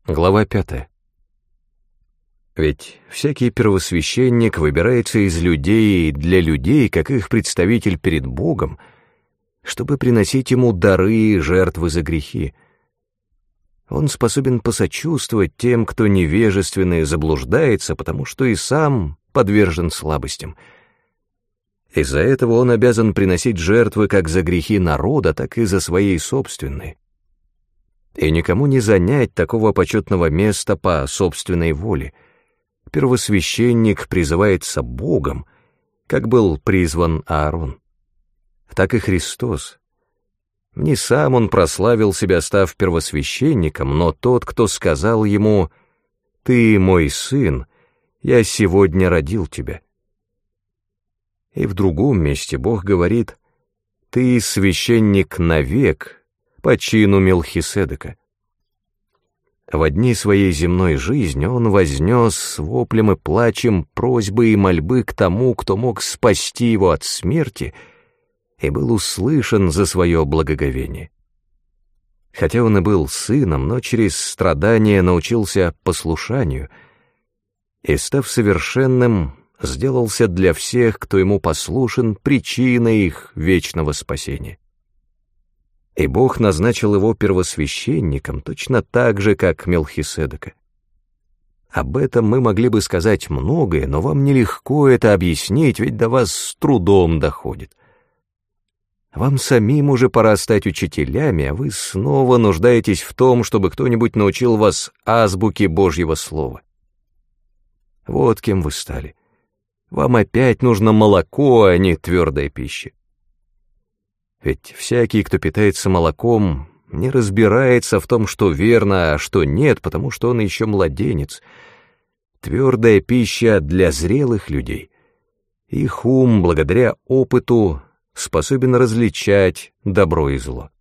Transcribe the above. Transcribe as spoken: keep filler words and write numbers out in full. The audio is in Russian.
Глава пятая. Ведь всякий первосвященник выбирается из людей и для людей, как их представитель перед Богом, чтобы приносить ему дары и жертвы за грехи. Он способен посочувствовать тем, кто невежественно и заблуждается, потому что и сам подвержен слабостям. Из-за этого он обязан приносить жертвы как за грехи народа, так и за свои собственные. И никому не занять такого почетного места по собственной воле. Первосвященник призывается Богом, как был призван Аарон. Так и Христос. Не сам он прославил себя, став первосвященником, но тот, кто сказал ему: «Ты мой сын, я сегодня родил тебя». И в другом месте Бог говорит: «Ты священник навек, по чину Мелхиседека». В дни своей земной жизни он вознес с воплем и плачем просьбы и мольбы к тому, кто мог спасти его от смерти, и был услышан за свое благоговение. Хотя он и был сыном, но через страдания научился послушанию, и, став совершенным, сделался для всех, кто ему послушен, причиной их вечного спасения. И Бог назначил его первосвященником точно так же, как Мелхиседека. Об этом мы могли бы сказать многое, но вам нелегко это объяснить, ведь до вас с трудом доходит. Вам самим уже пора стать учителями, а вы снова нуждаетесь в том, чтобы кто-нибудь научил вас азбуке Божьего Слова. Вот кем вы стали. Вам опять нужно молоко, а не твердая пища. Ведь всякий, кто питается молоком, не разбирается в том, что верно, а что нет, потому что он еще младенец. Твердая пища для зрелых людей. Их ум, благодаря опыту, способен различать добро и зло.